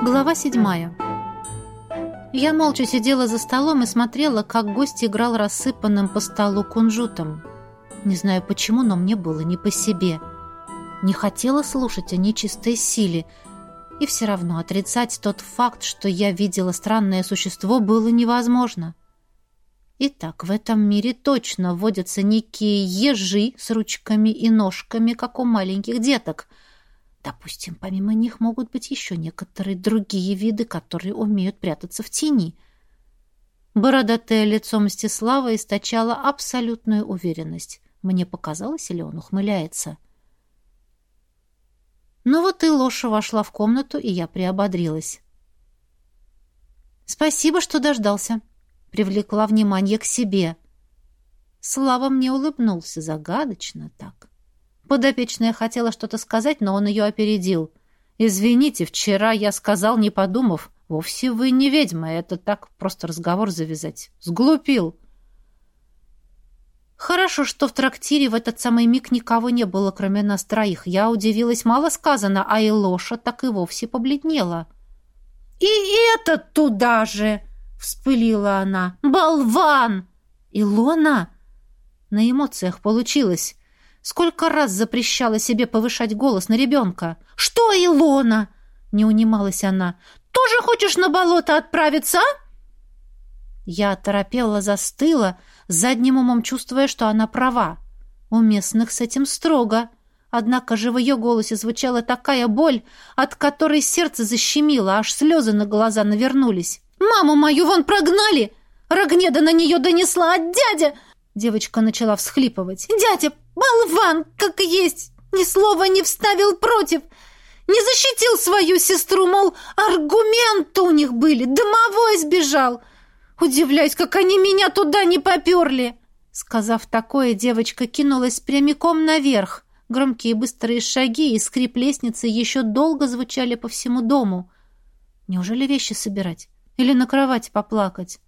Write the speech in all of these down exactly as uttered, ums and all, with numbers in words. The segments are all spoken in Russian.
Глава седьмая. Я молча сидела за столом и смотрела, как гость играл рассыпанным по столу кунжутом. Не знаю почему, но мне было не по себе. Не хотела слушать о нечистой силе, и все равно отрицать тот факт, что я видела странное существо, было невозможно. Итак, в этом мире точно водятся некие ежи с ручками и ножками, как у маленьких деток. Допустим, помимо них могут быть еще некоторые другие виды, которые умеют прятаться в тени. Бородатое лицо Мстислава источало абсолютную уверенность. Мне показалось, или он ухмыляется? Но вот и Лоша вошла в комнату, и я приободрилась. «Спасибо, что дождался», — привлекла внимание к себе. Слава мне улыбнулся загадочно так. Подопечная хотела что-то сказать, но он ее опередил. «Извините, вчера я сказал, не подумав. Вовсе вы не ведьма, это так, просто разговор завязать. Сглупил». Хорошо, что в трактире в этот самый миг никого не было, кроме нас троих. Я удивилась, мало сказано, а и Лоша так и вовсе побледнела. «И этот туда же!» — вспылила она. «Болван!» «Илона!» На эмоциях получилось. Сколько раз запрещала себе повышать голос на ребенка. «Что, Илона?» — не унималась она. «Тоже хочешь на болото отправиться, а?» Я оторопела, застыла, задним умом чувствуя, что она права. У местных с этим строго. Однако же в ее голосе звучала такая боль, от которой сердце защемило, аж слезы на глаза навернулись. «Маму мою вон прогнали! Рогнеда на нее донесла, а дядя...» Девочка начала всхлипывать. «Дядя, болван, как есть, ни слова не вставил против, не защитил свою сестру, мол, аргументы у них были, домовой сбежал. Удивляюсь, как они меня туда не поперли!» Сказав такое, девочка кинулась прямиком наверх. Громкие быстрые шаги и скрип лестницы еще долго звучали по всему дому. Неужели вещи собирать? Или на кровати поплакать?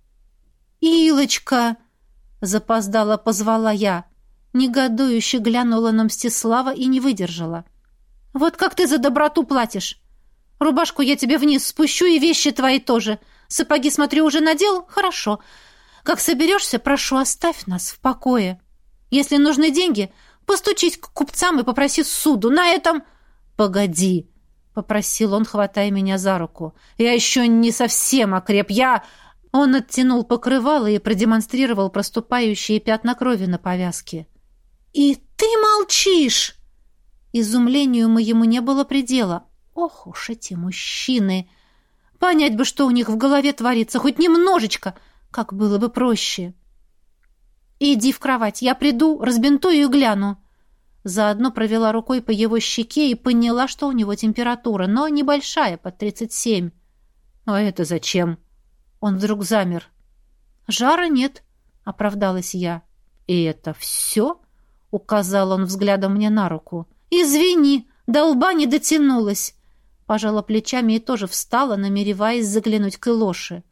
«Илочка!» — запоздала позвала я. Негодующе глянула на Мстислава и не выдержала. «Вот как ты за доброту платишь? Рубашку я тебе вниз спущу, и вещи твои тоже. Сапоги, смотрю, уже надел? Хорошо. Как соберешься, прошу, оставь нас в покое. Если нужны деньги, постучись к купцам и попроси суду. На этом...» «Погоди», — попросил он, хватая меня за руку. «Я еще не совсем окреп. Я...» Он оттянул покрывало и продемонстрировал проступающие пятна крови на повязке. «И ты молчишь!» Изумлению моему не было предела. Ох уж эти мужчины! Понять бы, что у них в голове творится, хоть немножечко, как было бы проще. «Иди в кровать, я приду, разбинтую и гляну». Заодно провела рукой по его щеке и поняла, что у него температура, но небольшая, под тридцать семь. «А это зачем?» Он вдруг замер. «Жара нет», — оправдалась я. «И это все?» — указал он взглядом мне на руку. «Извини, до лба не дотянулась». Пожала плечами и тоже встала, намереваясь заглянуть к Илоше.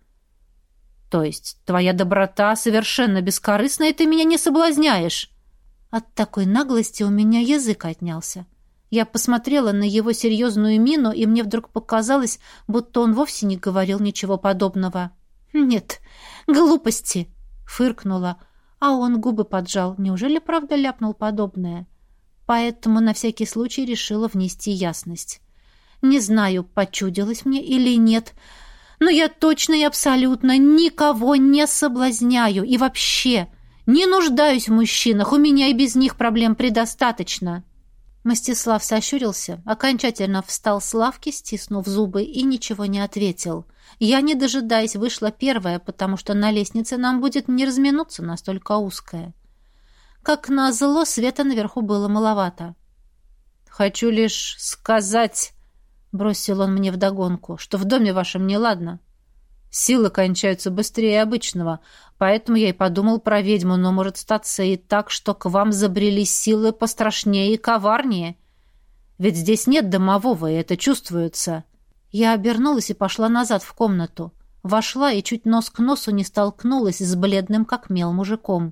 «То есть твоя доброта совершенно бескорыстна, и ты меня не соблазняешь?» От такой наглости у меня язык отнялся. Я посмотрела на его серьезную мину, и мне вдруг показалось, будто он вовсе не говорил ничего подобного. «Нет, глупости!» — фыркнула, а он губы поджал. Неужели правда ляпнул подобное? Поэтому на всякий случай решила внести ясность. Не знаю, почудилось мне или нет, но я точно и абсолютно никого не соблазняю и вообще не нуждаюсь в мужчинах, у меня и без них проблем предостаточно». Мстислав сощурился, окончательно встал с лавки, стиснув зубы, и ничего не ответил. Я, не дожидаясь, вышла первая, потому что на лестнице нам будет не разминуться, настолько узкая. Как назло, света наверху было маловато. «Хочу лишь сказать», — бросил он мне вдогонку, — «что в доме вашем неладно. Силы кончаются быстрее обычного, поэтому я и подумал про ведьму, но может статься и так, что к вам забрели силы пострашнее и коварнее. Ведь здесь нет домового, и это чувствуется». Я обернулась и пошла назад в комнату. Вошла и чуть нос к носу не столкнулась с бледным, как мел, мужиком.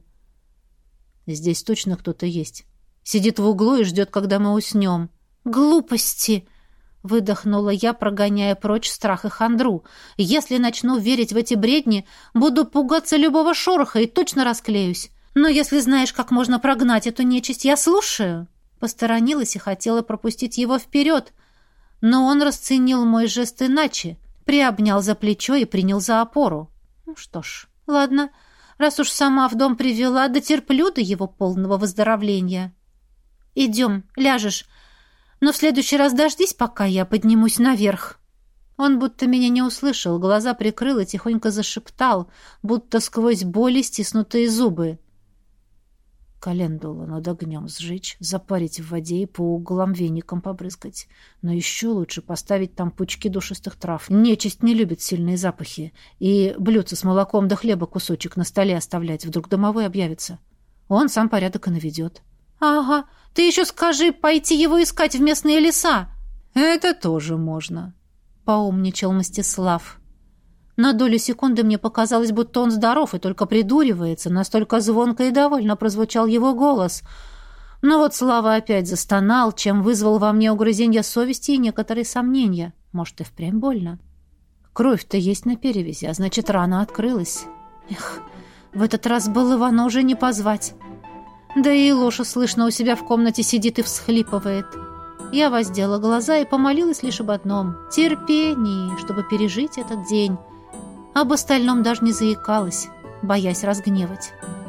«Здесь точно кто-то есть. Сидит в углу и ждет, когда мы уснем». «Глупости!» выдохнула я, прогоняя прочь страх и хандру. «Если начну верить в эти бредни, буду пугаться любого шороха и точно расклеюсь. Но если знаешь, как можно прогнать эту нечисть, я слушаю». Посторонилась и хотела пропустить его вперед, но он расценил мой жест иначе, приобнял за плечо и принял за опору. Ну что ж, ладно, раз уж сама в дом привела, дотерплю до его полного выздоровления. «Идем, ляжешь, но в следующий раз дождись, пока я поднимусь наверх». Он будто меня не услышал, глаза прикрыл и тихонько зашептал, будто сквозь боли стиснутые зубы. Календулу над огнем сжечь, запарить в воде и по углам веником побрызгать. Но еще лучше поставить там пучки душистых трав. Нечисть не любит сильные запахи. И блюдце с молоком да хлеба кусочек на столе оставлять. Вдруг домовой объявится. Он сам порядок и наведет. «Ага, ты еще скажи пойти его искать в местные леса». «Это тоже можно», — поумничал Мстислав. На долю секунды мне показалось, будто он здоров и только придуривается, настолько звонко и довольно прозвучал его голос. Но вот Слава опять застонал, чем вызвал во мне угрызенья совести и некоторые сомнения. Может, и впрямь больно. Кровь-то есть на перевязи, а значит, рана открылась. Эх, в этот раз был Ивана уже не позвать. Да и Лоша, слышно, у себя в комнате сидит и всхлипывает. Я воздела глаза и помолилась лишь об одном — терпении, чтобы пережить этот день. Об остальном даже не заикалась, боясь разгневать.